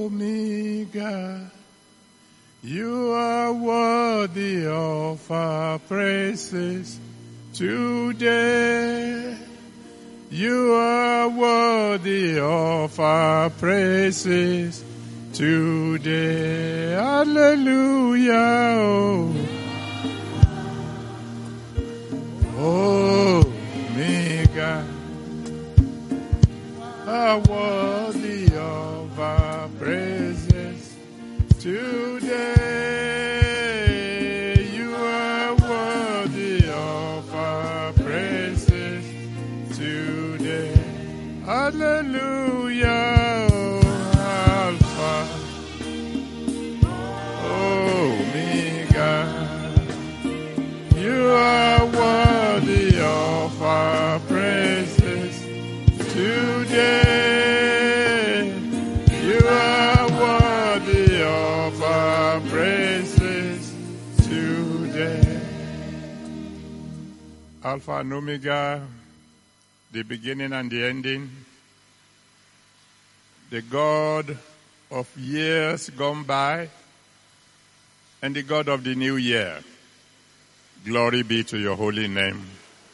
Omega. You are worthy of our praises today. You are worthy of our praises today. Hallelujah. Omega. Are worthy of our praises today. You are worthy of our praises today. Hallelujah. Alpha, Omega. You are worthy of our praises today. You are worthy of our praises today. Alpha and Omega, the beginning and the ending, the God of years gone by and the God of the new year. Glory be to your holy name.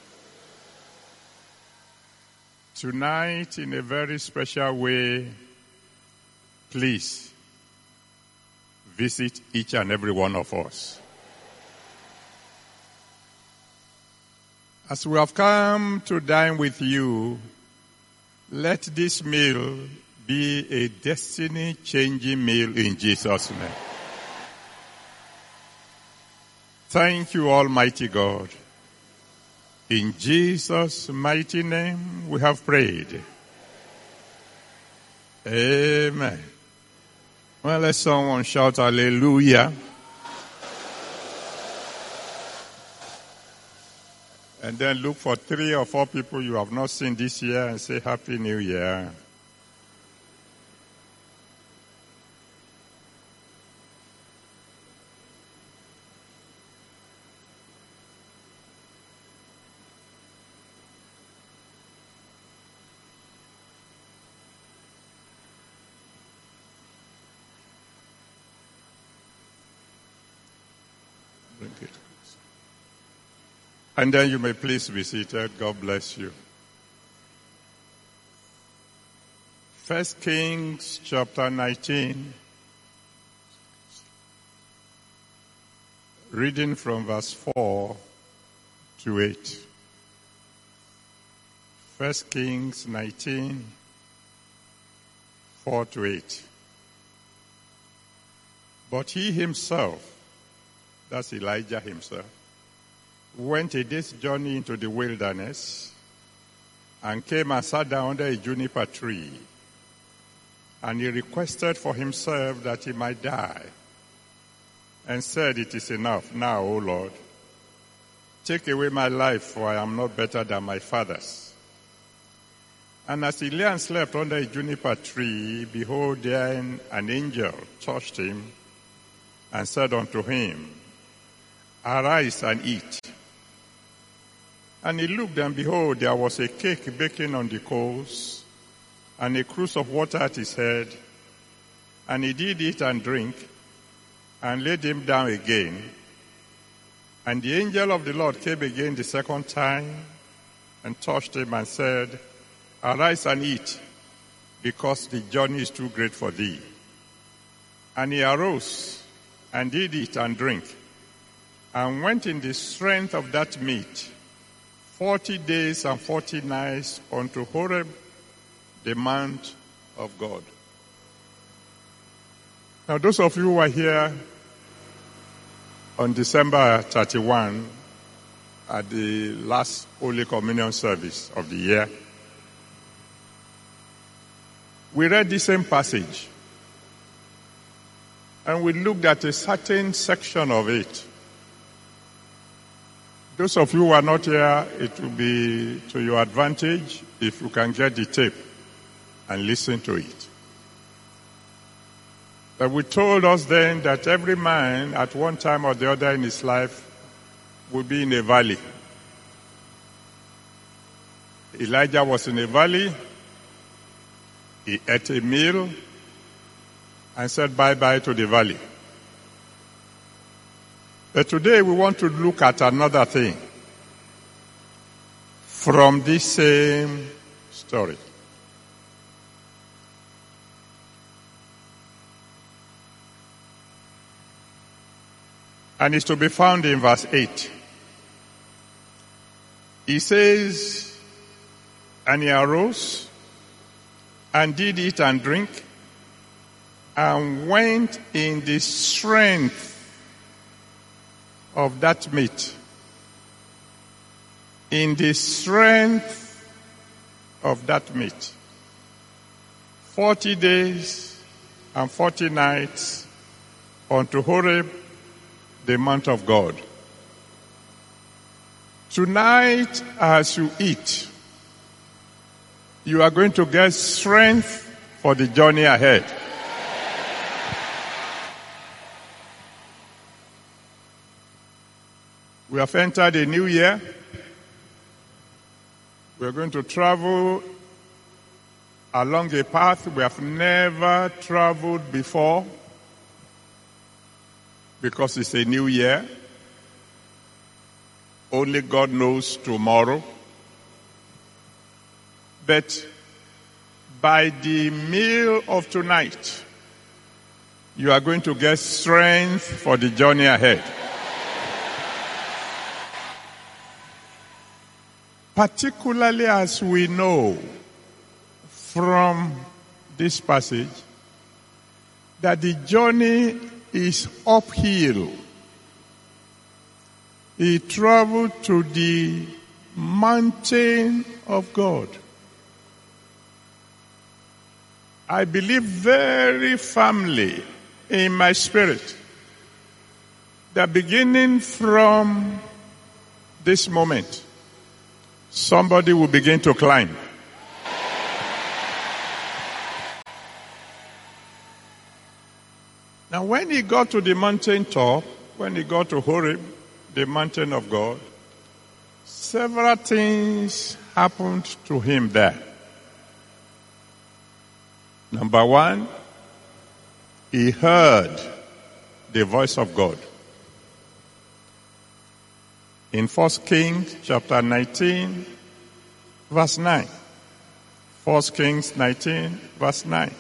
Tonight, in a very special way, please visit each and every one of us. As we have come to dine with you, let this meal be a destiny-changing meal in Jesus' name. Thank you, Almighty God. In Jesus' mighty name we have prayed. Amen. Well, let someone shout hallelujah. And then look for 3 or 4 people you have not seen this year and say Happy New Year. And then you may please be seated. God bless you. 1 Kings chapter 19, reading from verse 4 to 8. 1 Kings 19, 4 to 8. But he himself, that's Elijah himself, went a day's journey into the wilderness and came and sat down under a juniper tree. And he requested for himself that he might die and said, "It is enough now, O Lord. Take away my life, for I am not better than my fathers." And as he lay and slept under a juniper tree, behold, then an angel touched him and said unto him, "Arise and eat." And he looked, and behold, there was a cake baking on the coals, and a cruse of water at his head. And he did eat and drink, and laid him down again. And the angel of the Lord came again the second time, and touched him, and said, "Arise and eat, because the journey is too great for thee." And he arose, and did eat and drink, and went in the strength of that meat 40 days and 40 nights unto Horeb, the mount of God. Now, those of you who are here on December 31 at the last Holy Communion service of the year, we read the same passage, and we looked at a certain section of it. Those of you who are not here, it will be to your advantage if you can get the tape and listen to it. But we told us then that every man at one time or the other in his life will be in a valley. Elijah was in a valley. He ate a meal. and said bye-bye to the valley. But today we want to look at another thing from this same story. And it's to be found in verse 8. He says, and he arose and did eat and drink and went in the strength of that meat. In the strength of that meat. 40 days and 40 nights unto Horeb, the mount of God. Tonight, as you eat, you are going to get strength for the journey ahead. We have entered a new year. We are going to travel along a path we have never traveled before because it's a new year. Only God knows tomorrow. But by the meal of tonight, you are going to get strength for the journey ahead. Particularly as we know from this passage that the journey is uphill. He traveled to the mountain of God. I believe very firmly in my spirit that beginning from this moment, somebody will begin to climb. Now when he got to the mountain top, when he got to Horeb, the mountain of God, several things happened to him there. Number one, he heard the voice of God. In 1 Kings chapter 19, verse 9. 1 Kings 19, verse 9.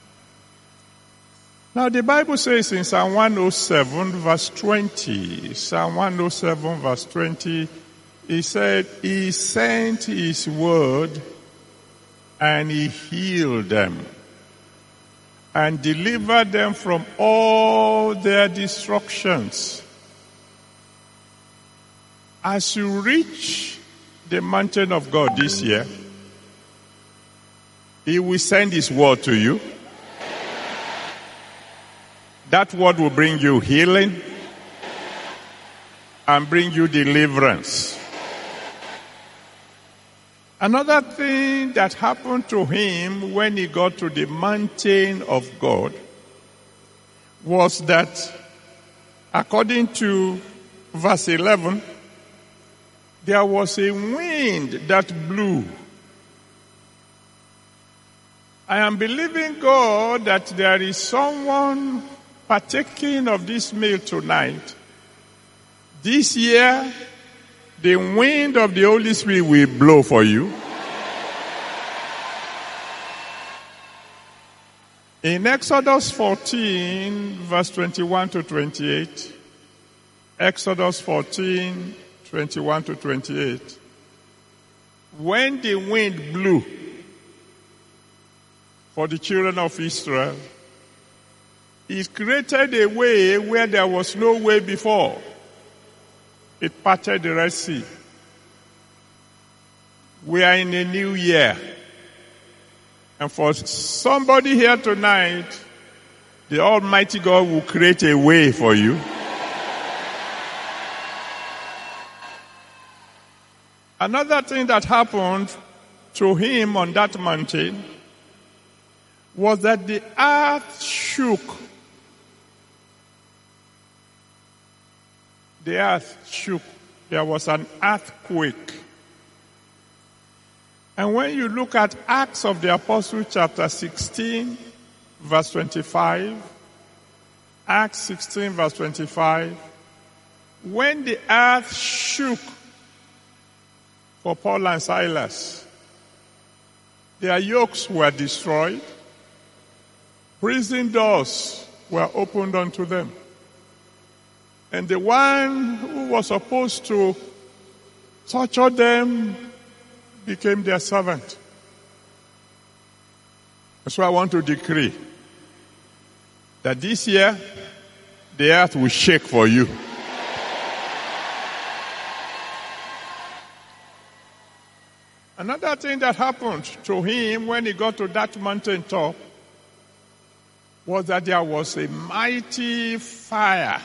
Now the Bible says in Psalm 107, verse 20, Psalm 107, verse 20, he said, he sent his word and he healed them and delivered them from all their destructions. As you reach the mountain of God this year, he will send his word to you. That word will bring you healing and bring you deliverance. Another thing that happened to him when he got to the mountain of God was that, according to verse 11, there was a wind that blew. I am believing God that there is someone partaking of this meal tonight. This year, the wind of the Holy Spirit will blow for you. In Exodus 14, verse 21 to 28, Exodus 14, 21 to 28, when the wind blew for the children of Israel, it created a way where there was no way before. It parted the Red Sea. We are in a new year. And for somebody here tonight, the Almighty God will create a way for you. Another thing that happened to him on that mountain was that the earth shook. The earth shook. There was an earthquake. And when you look at Acts of the Apostles chapter 16, verse 25, Acts 16 verse 25. When the earth shook for Paul and Silas, their yokes were destroyed. Prison doors were opened unto them. And the one who was supposed to torture them became their servant. So I want to decree that this year, the earth will shake for you. Another thing that happened to him when he got to that mountaintop was that there was a mighty fire.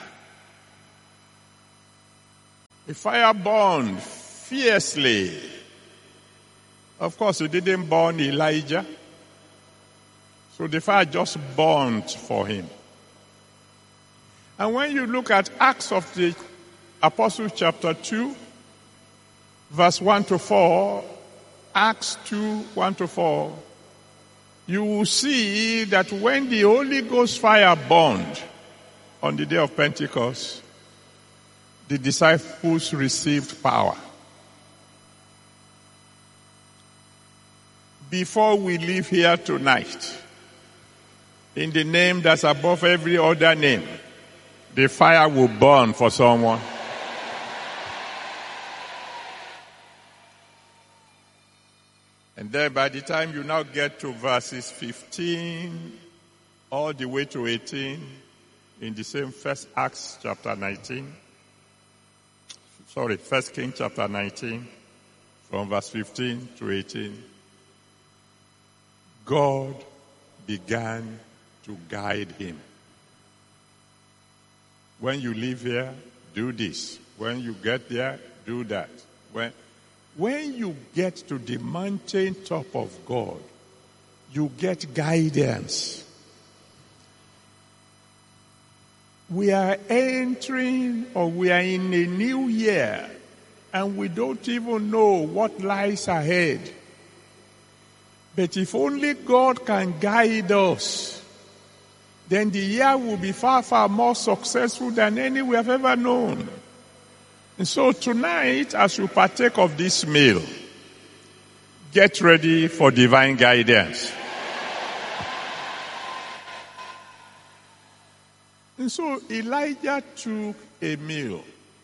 The fire burned fiercely. Of course, it didn't burn Elijah. So the fire just burned for him. And when you look at Acts of the Apostles chapter 2, verse 1 to 4, Acts 2, 1 to 4, you will see that when the Holy Ghost fire burned on the day of Pentecost, the disciples received power. Before we leave here tonight, in the name that's above every other name, the fire will burn for someone. And then by the time you now get to verses 15 all the way to 18 in the same First Kings chapter 19, from verse 15 to 18, God began to guide him. When you live here, do this. When you get there, do that. When you get to the mountain top of God, you get guidance. We are entering, or we are in a new year, and we don't even know what lies ahead. But if only God can guide us, then the year will be far, far more successful than any we have ever known. And so tonight, as you partake of this meal, get ready for divine guidance. And so Elijah took a meal,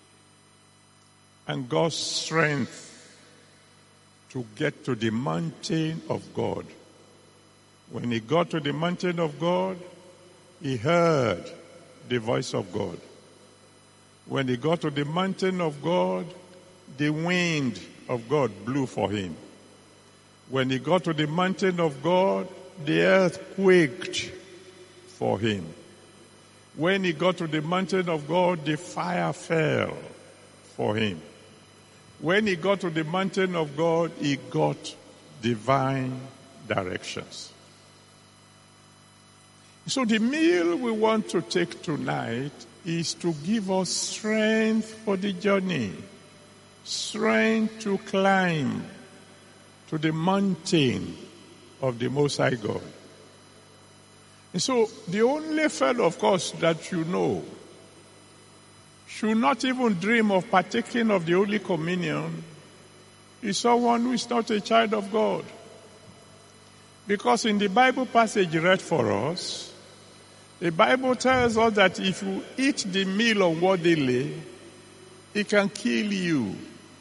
and God's strength to get to the mountain of God. When he got to the mountain of God, he heard the voice of God. When he got to the mountain of God, the wind of God blew for him. When he got to the mountain of God, the earth quaked for him. When he got to the mountain of God, the fire fell for him. When he got to the mountain of God, he got divine directions. So the meal we want to take tonight is to give us strength for the journey, strength to climb to the mountain of the Most High God. And so the only fellow, of course, that you know should not even dream of partaking of the Holy Communion is someone who is not a child of God. Because in the Bible passage read for us, the Bible tells us that if you eat the meal unworthily, it can kill you.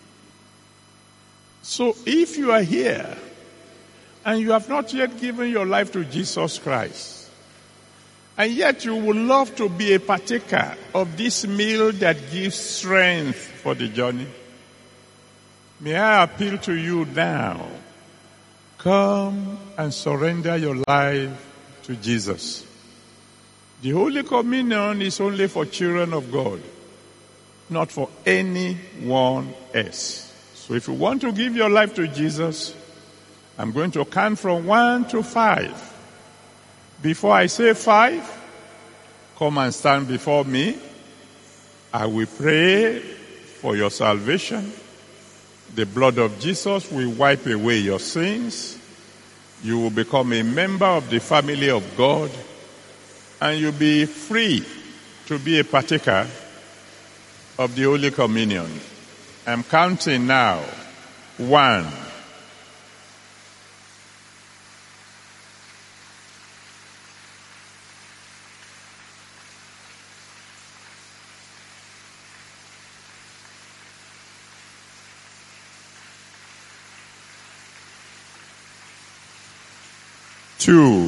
So if you are here and you have not yet given your life to Jesus Christ, and yet you would love to be a partaker of this meal that gives strength for the journey, may I appeal to you now, come and surrender your life to Jesus. The Holy Communion is only for children of God, not for anyone else. So if you want to give your life to Jesus, I'm going to count from 1 to 5. Before I say 5, come and stand before me. I will pray for your salvation. The blood of Jesus will wipe away your sins. You will become a member of the family of God, and you'll be free to be a partaker of the Holy Communion. I'm counting now. 1. 2.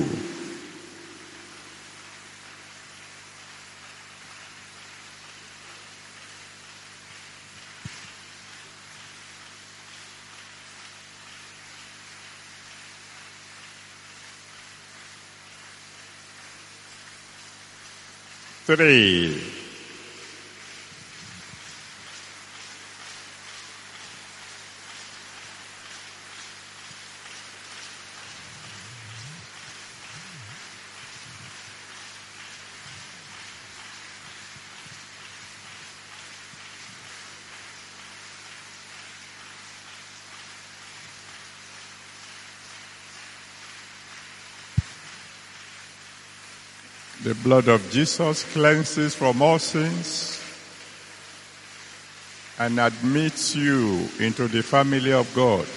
3. 'The blood of Jesus cleanses from all sins and admits you into the family of God.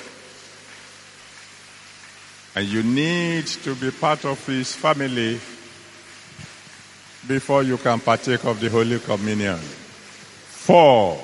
And you need to be part of His family before you can partake of the Holy Communion. 4.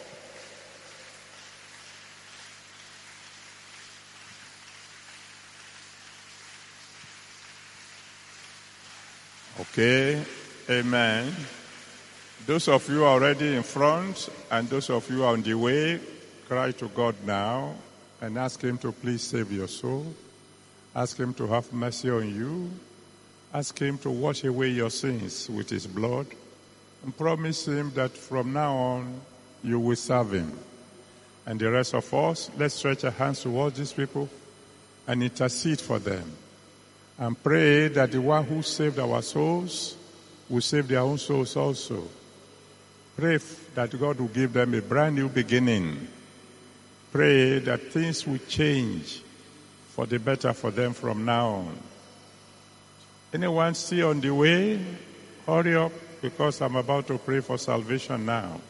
'Okay, amen. Those of you already in front and those of you on the way, cry to God now and ask Him to please save your soul. Ask Him to have mercy on you. Ask Him to wash away your sins with His blood. And promise Him that from now on you will serve Him. And the rest of us, let's stretch our hands towards these people and intercede for them. And pray that the one who saved our souls will save their own souls also. Pray that God will give them a brand new beginning. Pray that things will change for the better for them from now on. Anyone still on the way? Hurry up, because I'm about to pray for salvation now.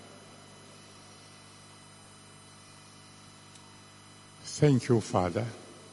Thank you, Father.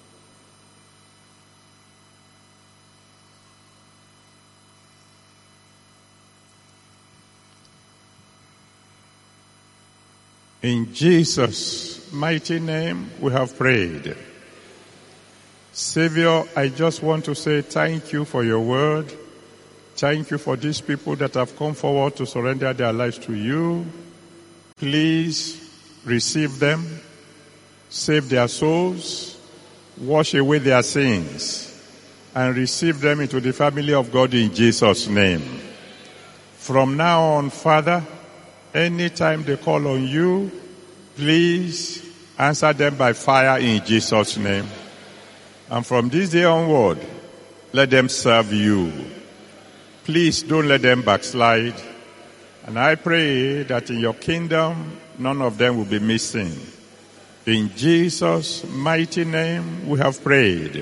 In Jesus' mighty name, we have prayed. Savior, I just want to say thank you for your word. Thank you for these people that have come forward to surrender their lives to you. Please receive them, save their souls, wash away their sins, and receive them into the family of God in Jesus' name. From now on, Father, anytime they call on you, please answer them by fire in Jesus' name. And from this day onward, let them serve you. Please don't let them backslide. And I pray that in your kingdom, none of them will be missing. In Jesus' mighty name, we have prayed.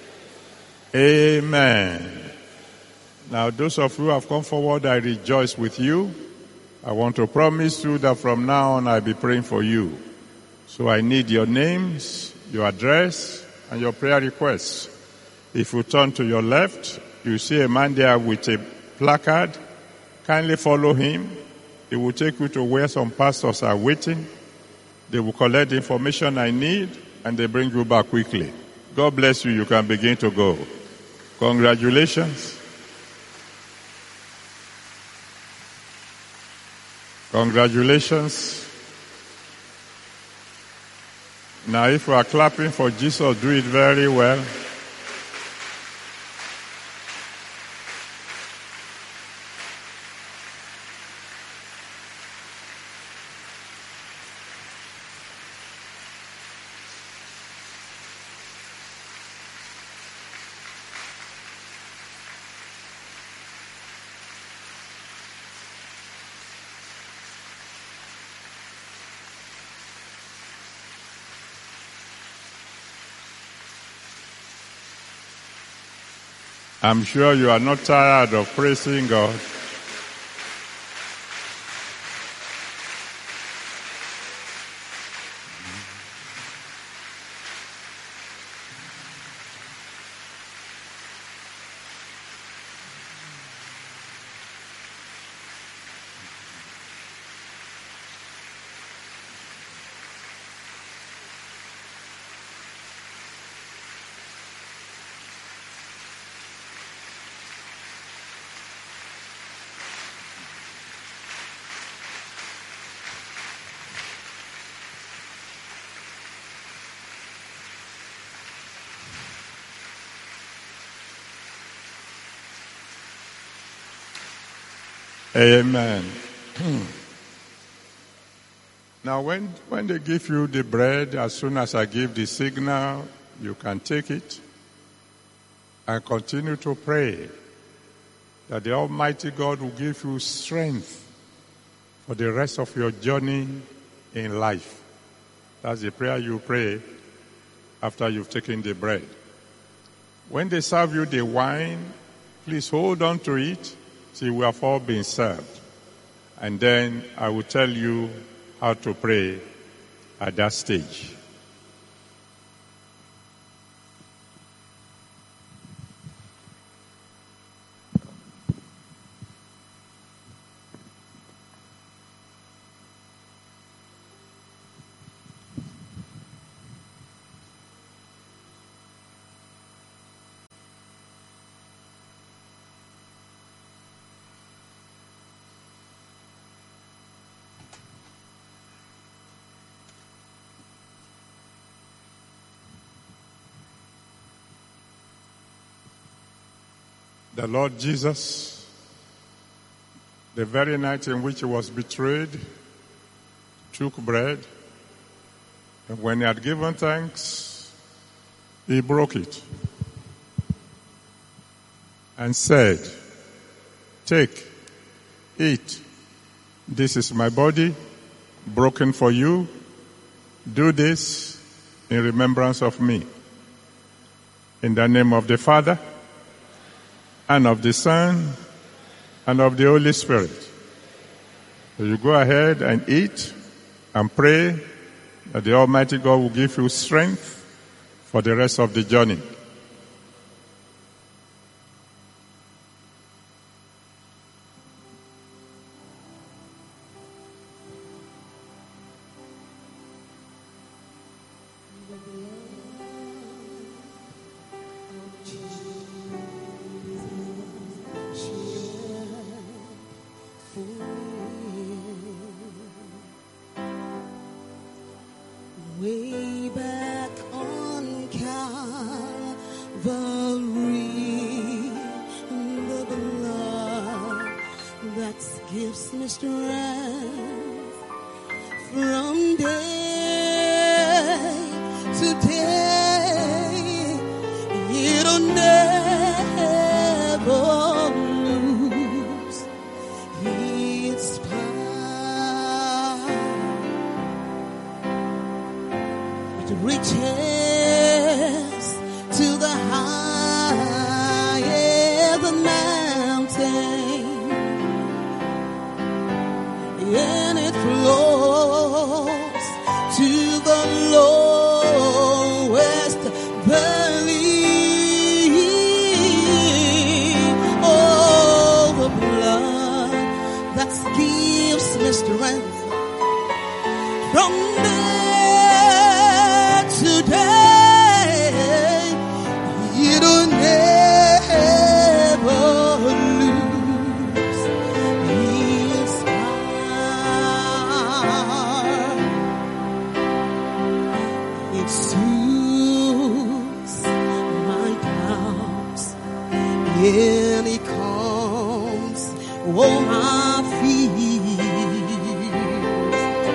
Amen. Now, those of you who have come forward, I rejoice with you. I want to promise you that from now on, I'll be praying for you. So I need your names, your address, and your prayer requests. If you turn to your left, you see a man there with a placard. Kindly follow him. He will take you to where some pastors are waiting. They will collect the information I need, and they bring you back quickly. God bless you. You can begin to go. Congratulations. Congratulations. Now, if you are clapping for Jesus, do it very well. I'm sure you are not tired of praising God. Amen. Now, when they give you the bread, as soon as I give the signal, you can take it and continue to pray that the Almighty God will give you strength for the rest of your journey in life. That's the prayer you pray after you've taken the bread. When they serve you the wine, please hold on to it till we have all been served. And then I will tell you how to pray at that stage. The Lord Jesus, the very night in which he was betrayed, took bread, and when he had given thanks, he broke it and said, "Take, eat. This is my body, broken for you. Do this in remembrance of me." In the name of the Father, and of the Son, and of the Holy Spirit. So you go ahead and eat and pray that the Almighty God will give you strength for the rest of the journey. Way back on Calvary, the blood that gives me strength from day to day, it'll never lose its power. It reaches to the highest mountain, and it flows to the lowest valley. Oh, the blood that gives me strength from day to day, it'll never lose its power. It soothes my doubts, and it calms all my fears.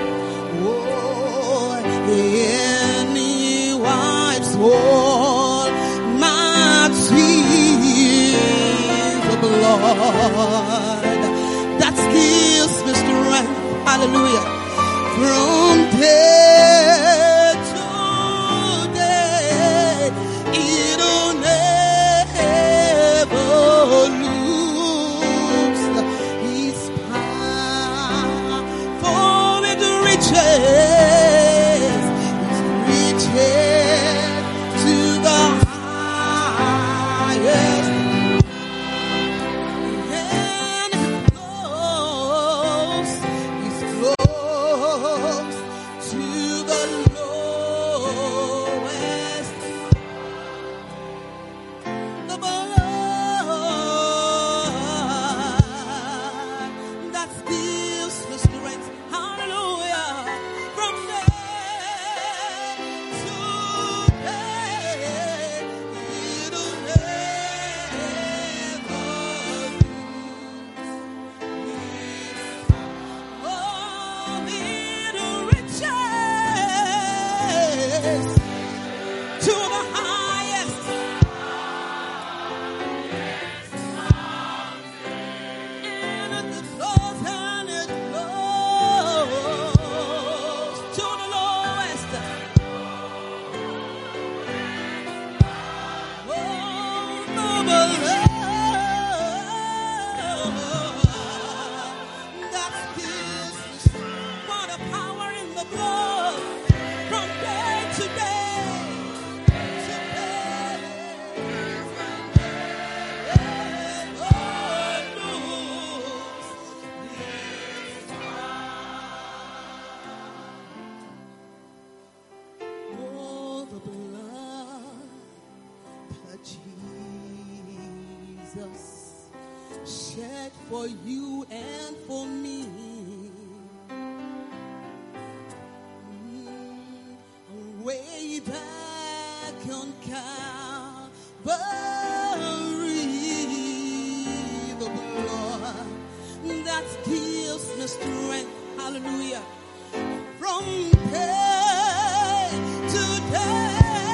Oh, and he wipes all my tears. The blood that gives me strength, hallelujah, from day to day, it'll never lose its power, for it reaches to the highest, and it flows to shed for you and for me. Way back on Calvary, the blood that gives me strength, hallelujah, from day to day.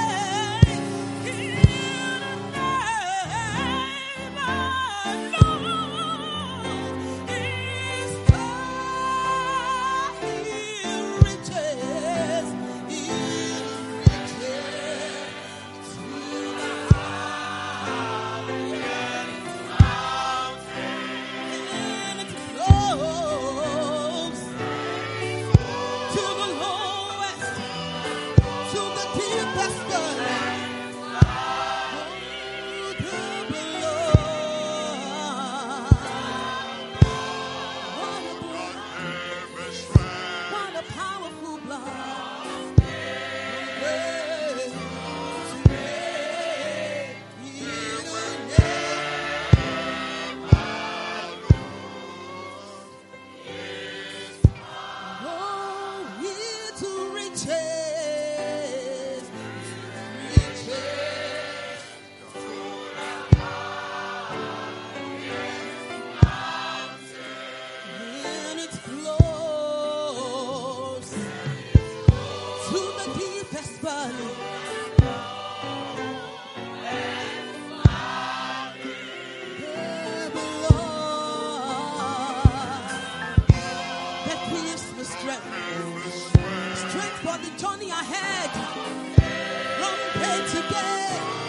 Strength for the journey ahead, from day to day.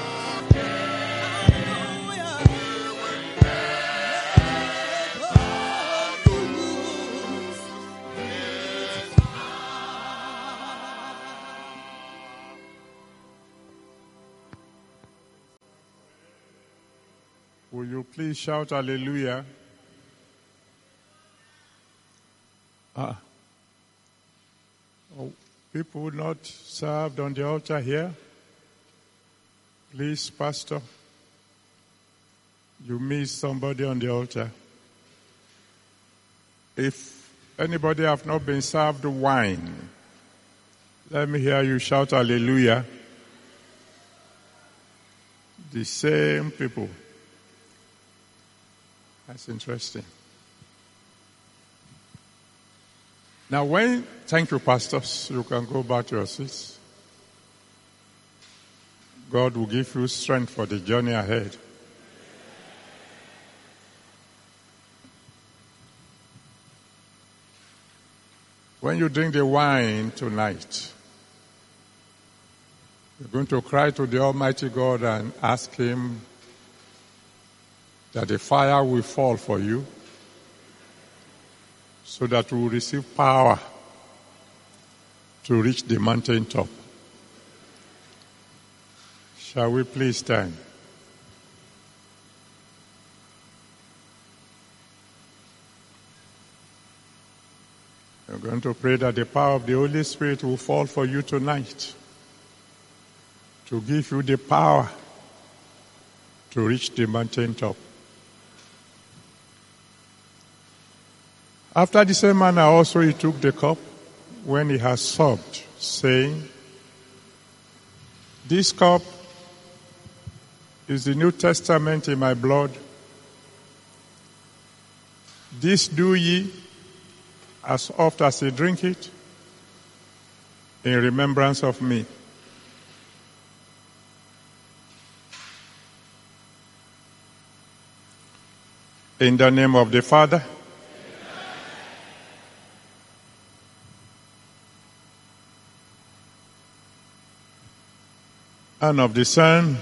Hallelujah. Will you please shout hallelujah? People not served on the altar here? Please, Pastor, you missed somebody on the altar. If anybody have not been served wine, let me hear you shout hallelujah. The same people. That's interesting. Now thank you, pastors, you can go back to your seats. God will give you strength for the journey ahead. When you drink the wine tonight, you're going to cry to the Almighty God and ask Him that the fire will fall for you, so that we will receive power to reach the mountaintop. Shall we please stand? We're going to pray that the power of the Holy Spirit will fall for you tonight, to give you the power to reach the mountaintop. After the same manner also he took the cup when he had supped, saying, "This cup is the New Testament in my blood. This do ye, as oft as ye drink it, in remembrance of me." In the name of the Father, and of the Son,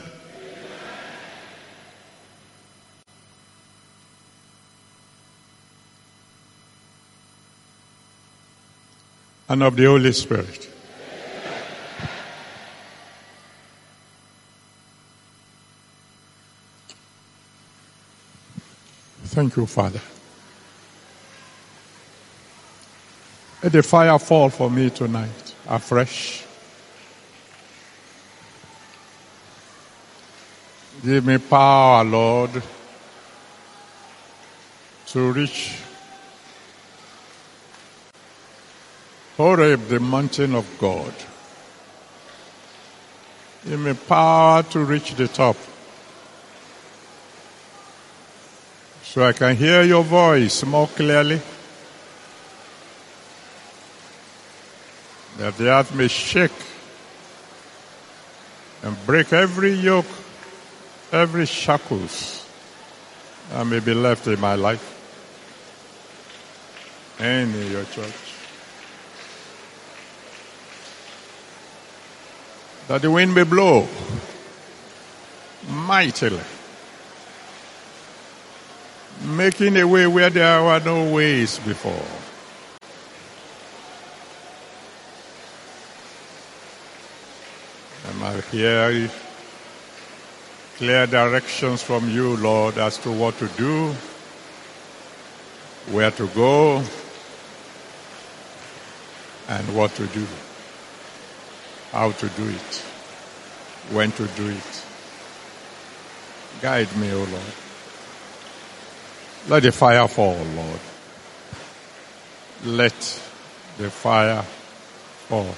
and of the Holy Spirit. Thank you, Father. Let the fire fall for me tonight, afresh. Give me power, Lord, to reach Horeb, the mountain of God. Give me power to reach the top, so I can hear your voice more clearly, that the earth may shake and break every yoke, every shackles that may be left in my life and in your church. That the wind may blow mightily, making a way where there were no ways before. And I hear clear directions from you, Lord, as to what to do, where to go, and what to do. How to do it, when to do it. Guide me, O Lord. Let the fire fall, Lord. Let the fire fall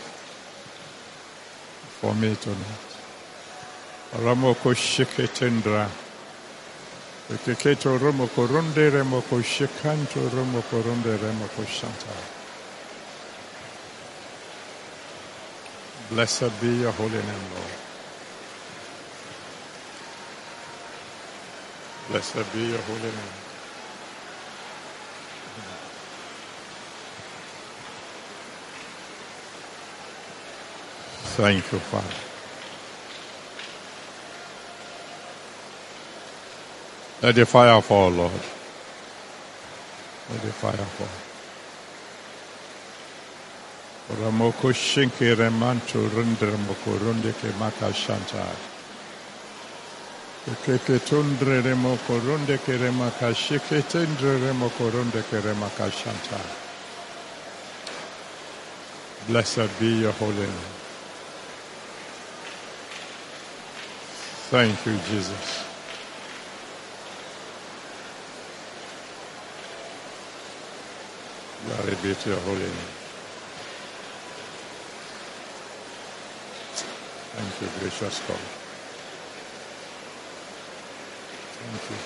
for me tonight. Ramoko shiketendra. Keketo romoko runde remoko shikanto romoko runde remoko shanta. Blessed be your holy name, Lord. Blessed be your holy name. Thank you, Father. Let the fire fall, Lord. Let the fire fall. Ramoko shinki remanto runde ramoko runde ke maka shanta. Keke tundre remoko runde ke remaka shike tendre remoko runde ke remaka shanta. Blessed be your holy name. Thank you, Jesus. Glory be to your holy name. Thank you, gracious God. Thank you.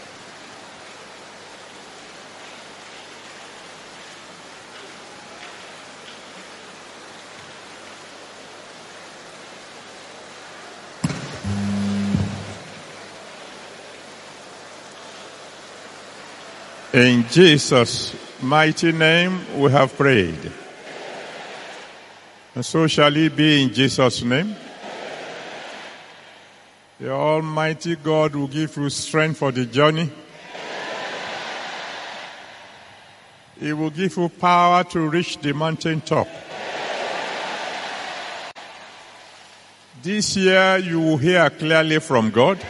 In Jesus' mighty name we have prayed. And so shall it be in Jesus' name. The Almighty God will give you strength for the journey. He will give you power to reach the mountain top. This year you will hear clearly from God.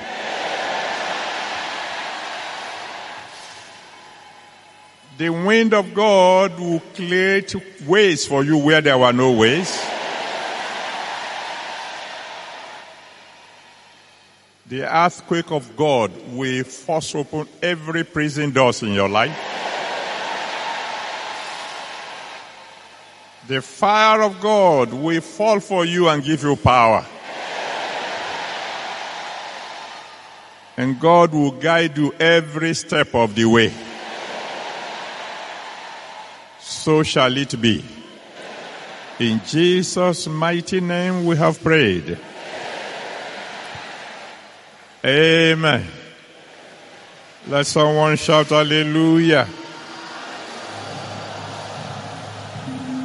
The wind of God will create ways for you where there were no ways. The earthquake of God will force open every prison doors in your life. The fire of God will fall for you and give you power. And God will guide you every step of the way. So shall it be. In Jesus' mighty name we have prayed. Amen. Let someone shout hallelujah.